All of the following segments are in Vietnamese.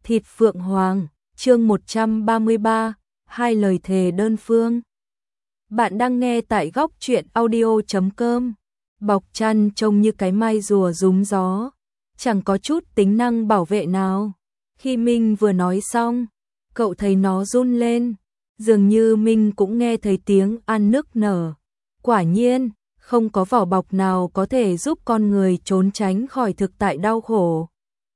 Thịt Phượng Hoàng, chương 133, hai lời thề đơn phương. Bạn đang nghe tại góc truyện audio.com. Bọc chăn trông như cái mai rùa rúm gió, chẳng có chút tính năng bảo vệ nào. Khi Minh vừa nói xong, cậu thấy nó run lên, dường như Minh cũng nghe thấy tiếng An nức nở. Quả nhiên, không có vỏ bọc nào có thể giúp con người trốn tránh khỏi thực tại đau khổ.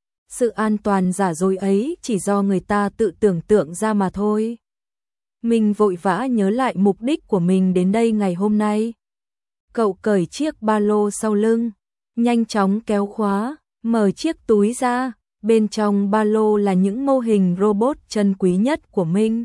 Sự an toàn giả dối ấy chỉ do người ta tự tưởng tượng ra mà thôi. Mình vội vã nhớ lại mục đích của mình đến đây ngày hôm nay. Cậu cởi chiếc ba lô sau lưng, nhanh chóng kéo khóa, mở chiếc túi ra, bên trong ba lô là những mô hình robot chân quý nhất của mình.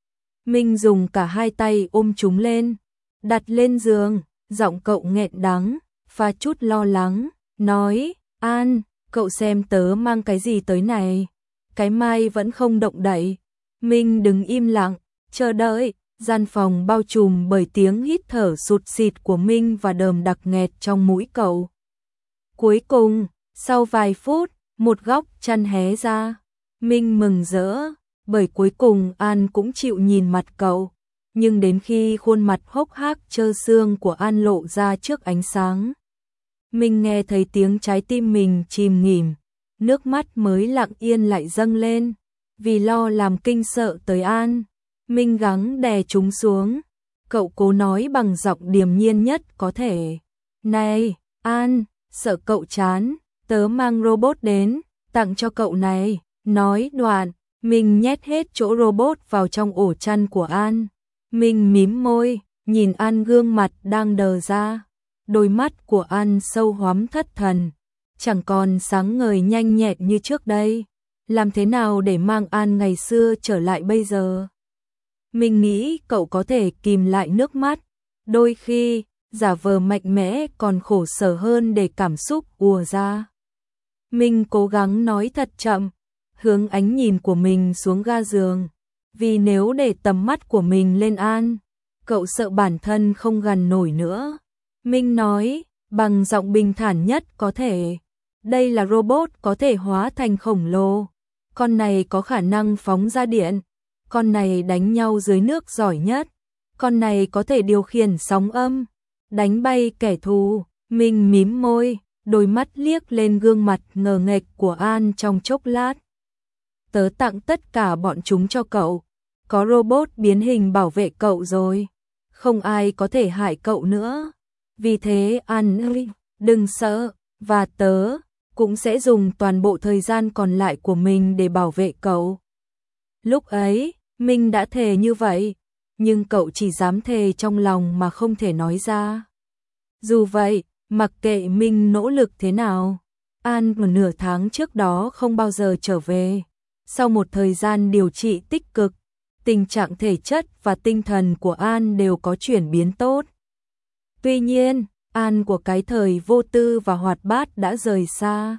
Mình dùng cả hai tay ôm chúng lên, đặt lên giường, giọng cậu nghẹn đắng, pha chút lo lắng, nói, An, cậu xem tớ mang cái gì tới này. Cái mai vẫn không động đậy. Mình đứng im lặng, chờ đợi, gian phòng bao trùm bởi tiếng hít thở sụt sịt của Minh và đờm đặc nghẹt trong mũi cậu. Cuối cùng, sau vài phút, một góc chăn hé ra. Minh mừng rỡ, bởi cuối cùng An cũng chịu nhìn mặt cậu. Nhưng đến khi khuôn mặt hốc hác trơ xương của An lộ ra trước ánh sáng, mình nghe thấy tiếng trái tim mình chìm nghỉm, nước mắt mới lặng yên lại dâng lên, vì lo làm kinh sợ tới An. Mình gắng đè chúng xuống, cậu cố nói bằng giọng điềm nhiên nhất có thể. Này, An, sợ cậu chán, tớ mang robot đến, tặng cho cậu này. Nói đoạn, mình nhét hết chỗ robot vào trong ổ chăn của An. Mình mím môi, nhìn An gương mặt đang đờ ra. Đôi mắt của An sâu hoắm thất thần, chẳng còn sáng ngời nhanh nhẹn như trước đây. Làm thế nào để mang An ngày xưa trở lại bây giờ? Mình nghĩ cậu có thể kìm lại nước mắt, đôi khi giả vờ mạnh mẽ còn khổ sở hơn để cảm xúc ùa ra. Mình cố gắng nói thật chậm, hướng ánh nhìn của mình xuống ga giường, vì nếu để tầm mắt của mình lên An, cậu sợ bản thân không gằn nổi nữa. Minh nói, bằng giọng bình thản nhất có thể, đây là robot có thể hóa thành khổng lồ. Con này có khả năng phóng ra điện. Con này đánh nhau dưới nước giỏi nhất. Con này có thể điều khiển sóng âm, đánh bay kẻ thù. Minh mím môi, đôi mắt liếc lên gương mặt ngờ nghệch của An trong chốc lát. Tớ tặng tất cả bọn chúng cho cậu. Có robot biến hình bảo vệ cậu rồi. Không ai có thể hại cậu nữa. Vì thế An ơi, đừng sợ, và tớ cũng sẽ dùng toàn bộ thời gian còn lại của mình để bảo vệ cậu. Lúc ấy, mình đã thề như vậy, nhưng cậu chỉ dám thề trong lòng mà không thể nói ra. Dù vậy, mặc kệ mình nỗ lực thế nào, An một nửa tháng trước đó không bao giờ trở về. Sau một thời gian điều trị tích cực, tình trạng thể chất và tinh thần của An đều có chuyển biến tốt. Tuy nhiên, An của cái thời vô tư và hoạt bát đã rời xa.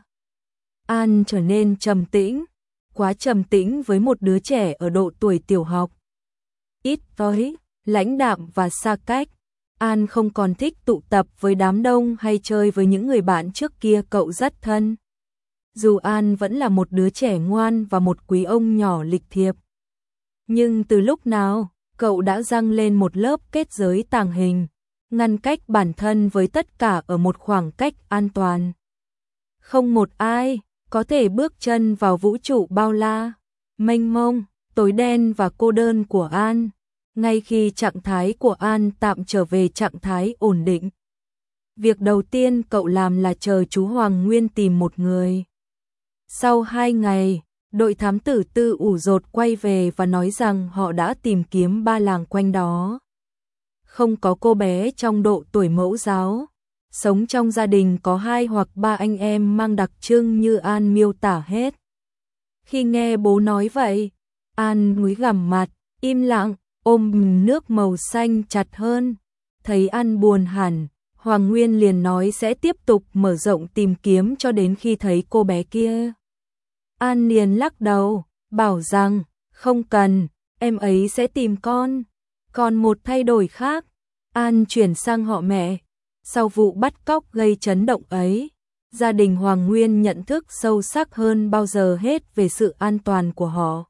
An trở nên trầm tĩnh, quá trầm tĩnh với một đứa trẻ ở độ tuổi tiểu học. Ít nói, lãnh đạm và xa cách. An không còn thích tụ tập với đám đông hay chơi với những người bạn trước kia cậu rất thân. Dù An vẫn là một đứa trẻ ngoan và một quý ông nhỏ lịch thiệp, nhưng từ lúc nào, cậu đã răng lên một lớp kết giới tàng hình, ngăn cách bản thân với tất cả ở một khoảng cách an toàn. Không một ai có thể bước chân vào vũ trụ bao la, mênh mông, tối đen và cô đơn của An. Ngay khi trạng thái của An tạm trở về trạng thái ổn định, việc đầu tiên cậu làm là chờ chú Hoàng Nguyên tìm một người. Sau 2 ngày, đội thám tử Tư ủ rột quay về và nói rằng họ đã tìm kiếm 3 làng quanh đó. Không có cô bé trong độ tuổi mẫu giáo, sống trong gia đình có 2 hoặc 3 anh em mang đặc trưng như An miêu tả hết. Khi nghe bố nói vậy, An cúi gằm mặt, im lặng, ôm nước màu xanh chặt hơn. Thấy An buồn hẳn, Hoàng Nguyên liền nói sẽ tiếp tục mở rộng tìm kiếm cho đến khi thấy cô bé kia. An liền lắc đầu, bảo rằng, không cần, em ấy sẽ tìm con. Còn một thay đổi khác, An chuyển sang họ mẹ. Sau vụ bắt cóc gây chấn động ấy, Gia đình Hoàng Nguyên nhận thức sâu sắc hơn bao giờ hết về sự an toàn của họ.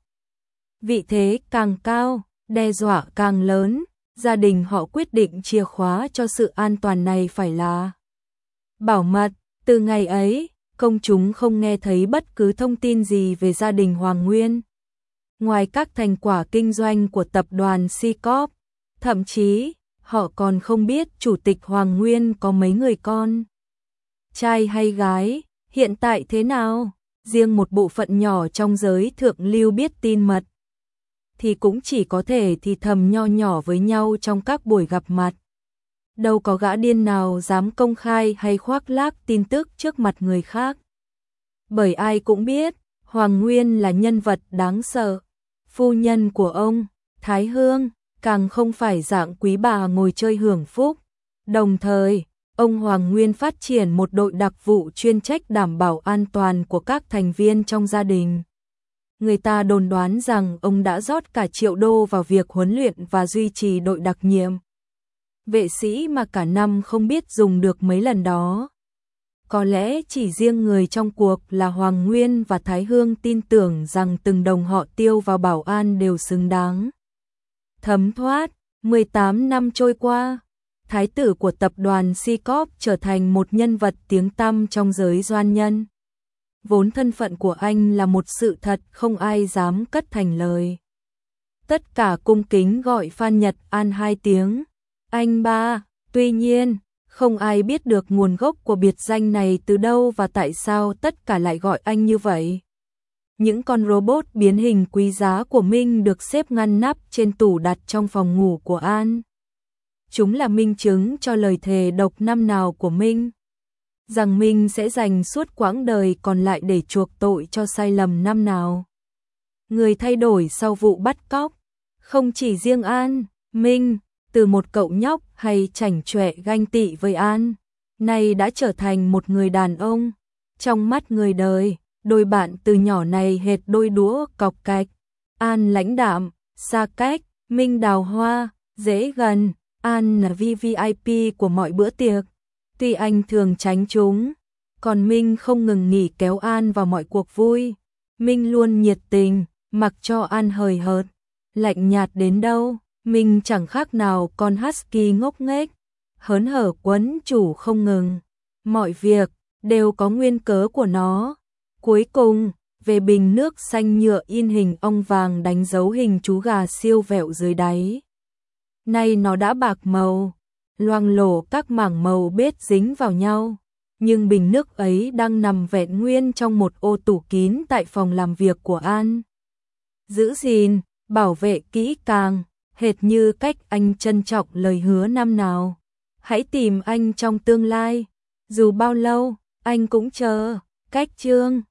Vị thế càng cao, đe dọa càng lớn, gia đình họ quyết định chìa khóa cho sự an toàn này phải là bảo mật. Từ ngày ấy, công chúng không nghe thấy bất cứ thông tin gì về gia đình Hoàng Nguyên. Ngoài các thành quả kinh doanh của tập đoàn C-Corp, thậm chí họ còn không biết Chủ tịch Hoàng Nguyên có mấy người con, trai hay gái, hiện tại thế nào. Riêng một bộ phận nhỏ trong giới thượng lưu biết tin mật, thì cũng chỉ có thể thì thầm nho nhỏ với nhau trong các buổi gặp mặt. Đâu có gã điên nào dám công khai hay khoác lác tin tức trước mặt người khác. Bởi ai cũng biết, Hoàng Nguyên là nhân vật đáng sợ. Phu nhân của ông, Thái Hương, càng không phải dạng quý bà ngồi chơi hưởng phúc. Đồng thời, ông Hoàng Nguyên phát triển một đội đặc vụ chuyên trách đảm bảo an toàn của các thành viên trong gia đình. Người ta đồn đoán rằng ông đã rót cả triệu đô vào việc huấn luyện và duy trì đội đặc nhiệm vệ sĩ mà cả năm không biết dùng được mấy lần đó. Có lẽ chỉ riêng người trong cuộc là Hoàng Nguyên và Thái Hương tin tưởng rằng từng đồng họ tiêu vào bảo an đều xứng đáng. Thấm thoát, 18 năm trôi qua, thái tử của tập đoàn C-Corp trở thành một nhân vật tiếng tăm trong giới doanh nhân. Vốn thân phận của anh là một sự thật không ai dám cất thành lời. Tất cả cung kính gọi Phan Nhật An 2 tiếng anh ba. Tuy nhiên, không ai biết được nguồn gốc của biệt danh này từ đâu và tại sao tất cả lại gọi anh như vậy. Những con robot biến hình quý giá của Minh được xếp ngăn nắp trên tủ đặt trong phòng ngủ của An. Chúng là minh chứng cho lời thề độc năm nào của Minh, rằng Minh sẽ dành suốt quãng đời còn lại để chuộc tội cho sai lầm năm nào. Người thay đổi sau vụ bắt cóc, không chỉ riêng An, Minh, từ một cậu nhóc hay chảnh chọe ganh tị với An, nay đã trở thành một người đàn ông. Trong mắt người đời, đôi bạn từ nhỏ này hệt đôi đũa cọc cạch. An lãnh đạm, xa cách, Minh đào hoa, dễ gần. An là VVIP của mọi bữa tiệc. Tuy anh thường tránh chúng, còn Minh không ngừng nghỉ kéo An vào mọi cuộc vui. Minh luôn nhiệt tình, mặc cho An hời hợt, lạnh nhạt đến đâu. Minh chẳng khác nào con husky ngốc nghếch, hớn hở quấn chủ không ngừng. Mọi việc đều có nguyên cớ của nó. Cuối cùng, về bình nước xanh nhựa in hình ong vàng đánh dấu hình chú gà siêu vẹo dưới đáy. Nay nó đã bạc màu, loang lổ các mảng màu bết dính vào nhau. Nhưng bình nước ấy đang nằm vẹn nguyên trong một ô tủ kín tại phòng làm việc của An. Giữ gìn, bảo vệ kỹ càng, hệt như cách anh trân trọng lời hứa năm nào. Hãy tìm anh trong tương lai, dù bao lâu, anh cũng chờ. Cách chương